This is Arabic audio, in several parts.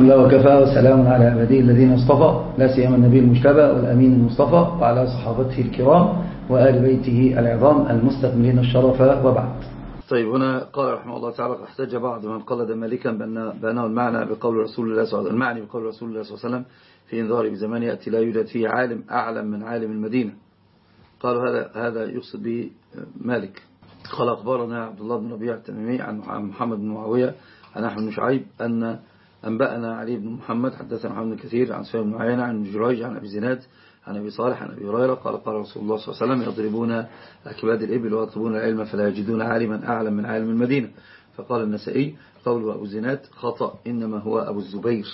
الله وكفى وسلام على عباده الذين اصطفى لا سيما النبي المجتبى والأمين المصطفى وعلى صحابته الكرام وآل بيته العظام المستكملين الشرف وبعد. طيب هنا قال رحمه الله تعالى: احتج بعض من قلد مالكا بأنه المعنى بقول رسول الله صلى الله عليه وسلم في انذار بزمان يأتي لا يوجد فيه عالم أعلم من عالم المدينة. قالوا هذا يقصد به مالك. قال: أخبرنا عبد الله بن ربيع التميمي عن محمد بن معاوية عن أحمد بن شعيب أن أنبأنا علي بن محمد حدثنا محمد بن كثير عن سفيان بن عيينة عن جريج عن أبي زناد عن أبي صالح عن أبي هريرة قال: قال رسول الله صلى الله عليه وسلم: يضربون أكباد الإبل ويطلبون العلم فلا يجدون عالما أعلم من عالم المدينة. فقال النسائي: قوله أبو زناد خطأ، إنما هو أبو الزبير.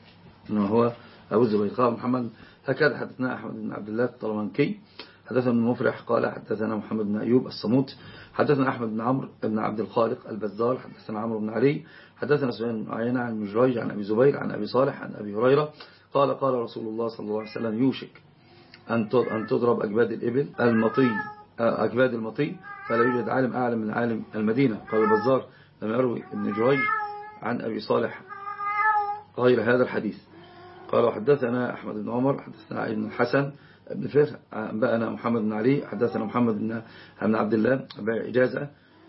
قال محمد: هكذا حدثنا أحمد بن عبد الله الطلمانكي حدثنا ابن مفرح قال حدثنا محمد بن أيوب الصموت حدثنا أحمد بن عمرو بن عبد الخالق البزار حدثنا عمرو بن علي حدثنا سفيان بن عيينة عن جريج عن أبي زبير عن أبي صالح عن أبي هريرة قال: قال رسول الله صلى الله عليه وسلم: يوشك أن تضرب أكباد الإبل أكباد المطي فلا يوجد عالم أعلم من عالم المدينة. قال البزار: لم يروي ابن جريج عن أبي صالح غير هذا الحديث. قال: وحدثنا أحمد بن عمر حدثنا ابن الحسن ابن فهر أنبأنا محمد بن علي حدثنا محمد بن عبد الله إجازة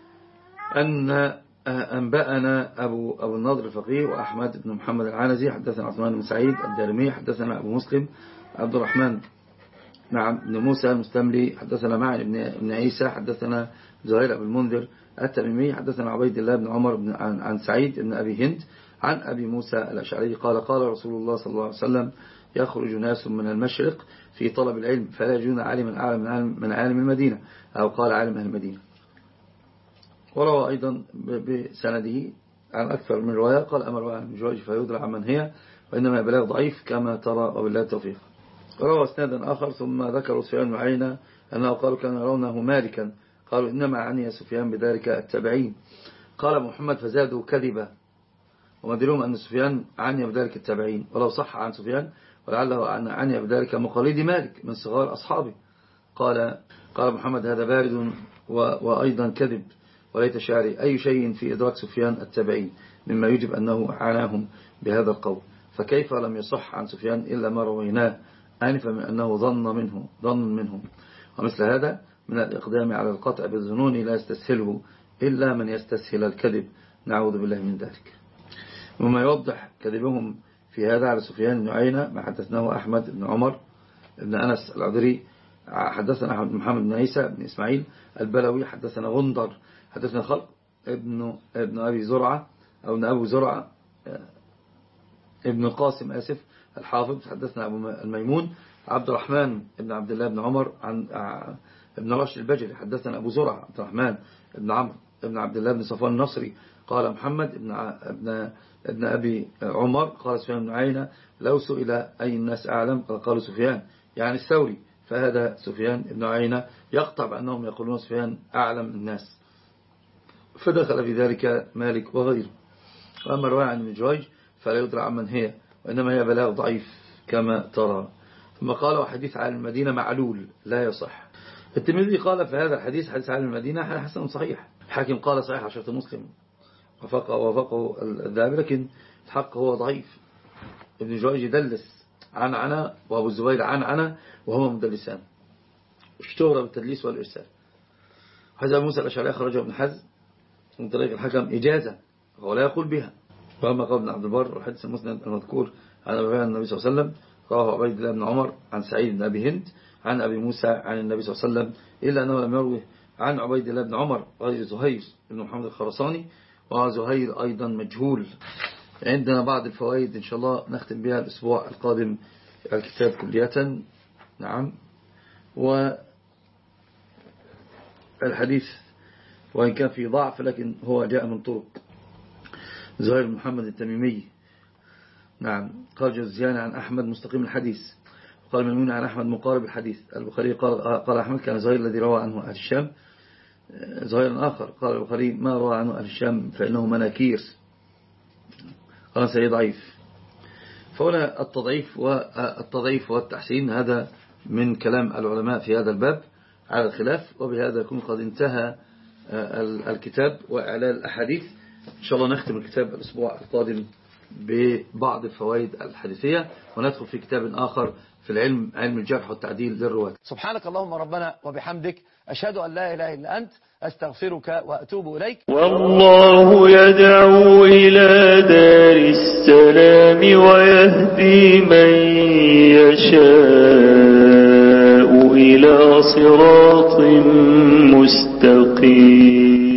أن أنبأنا أبو النضر الفقيه وأحمد بن محمد العنزي حدثنا عثمان بن سعيد الدارمي حدثنا أبو مسلم عبد الرحمن بن موسى المستملي حدثنا معن بن عيسى حدثنا زهير بن المنذر التميمي حدثنا عبيد الله بن عمر عن سعيد بن أبي هند عن أبي موسى الأشعري قال: قال رسول الله صلى الله عليه وسلم: يخرج ناس من المشرق في طلب العلم فلا يجدون عالما أعلم من عالم المدينة، أو قال عالم أهل المدينة. وروى أيضا بسنده عن أكثر من رواية قال: أمر عن جريج فيدرى عمن هي وإنما بلاغ ضعيف كما ترى وبالله التوفيق. وروى اسنادا آخر ثم ذكروا سفيان بن عيينة أنه قالوا كانوا يرونه مالكا قالوا إنما عني سفيان بذلك التابعين. قال محمد: فزادوا كذبا ومدلهم أن سفيان عني بذلك التابعين، ولو صح عن سفيان ولعله أن عني بذلك مقاليد مالك من صغار أصحابه. قال محمد: هذا بارد وأيضا كذب، وليت شعري أي شيء في إدراك سفيان التابعين مما يجب أنه عناهم بهذا القول، فكيف لم يصح عن سفيان إلا ما رويناه آنفا من أنه ظن منهم. ومثل هذا من الإقدام على القطع بالظنون لا يستسهله إلا من يستسهل الكذب، نعوذ بالله من ذلك. وما يوضح كذبهم في هذا على سفيان بن عيينة ما حدثناه أحمد بن عمر بن أنس العذري حدثنا أحمد محمد بن عيسى بن إسماعيل البلوي حدثنا غندر حدثنا خلق ابن أبي زرعة أو ابن أبو زرعة ابن قاسم الحافظ حدثنا أبو الميمون عبد الرحمن بن عبد الله بن عمر عن ابن راشد البجلي حدثنا أبو زرعة عبد الرحمن بن عمرو بن عبد الله بن صفوان النصري قال محمد ابن أبي عمر قال سفيان بن عيينة: لو سئل أي الناس أعلم قالوا سفيان يعني الثوري، فهذا سفيان بن عيينة يقطع بأنهم يقولون سفيان أعلم الناس، فدخل في ذلك مالك وغيره. وأما الرواية عن ابن جريج فلا يدرى عمن هي وإنما هي بلاغ ضعيف كما ترى. ثم قال: وحديث عالم المدينة معلول لا يصح. الترمذي قال في هذا الحديث: حديث عالم المدينة حسن صحيح. الحاكم قال: صحيح على شرط مسلم وفقه الذهبي، لكن الحق هو ضعيف. ابن جريج يدلس عنعنة وأبو الزبير عنعنة وهما مدلسان، اشتهر بالتدليس والإرسال. هذا موسى الأشعري أخرجه ابن حزم من طريق الحكم إجازة ولا يقول بها. وأما قول ابن عبد البر والحديث المسند المذكور عن النبي صلى الله عليه وسلم رواه عبيد الله بن عمر عن سعيد بن أبي هند عن أبي موسى عن النبي صلى الله عليه وسلم، إلا أنه لم يروه عن عبيد الله بن عمر غير زهير بن محمد الخرساني، وزهير أيضا مجهول. عندنا بعض الفوائد إن شاء الله نختم بها الأسبوع القادم الكتاب كلية. نعم. والحديث وإن كان في ضعف لكن هو جاء من طرق زهير بن محمد التميمي. نعم. قال جوزيان عن أحمد مستقيم الحديث، وقال ميمون عن أحمد مقارب الحديث. البخاري قال أحمد كان زهير الذي روى عنه أهل الشام. زهير آخر قال البخاري ما روى عنه أهل الشام فإنه مناكير، قال سيد ضعيف. فهنا التضعيف والتحسين هذا من كلام العلماء في هذا الباب على الخلاف. وبهذا يكون قد انتهى الكتاب وإعلان الأحاديث. إن شاء الله نختم الكتاب الأسبوع القادم ببعض الفوائد الحديثية، وندخل في كتاب آخر في العلم، علم الجرح والتعديل للرواة. سبحانك اللهم ربنا وبحمدك، أشهد أن لا إله إلا أنت، أستغفرك وأتوب إليك. والله يدعو إلى دار السلام ويهدي من يشاء إلى صراط مستقيم.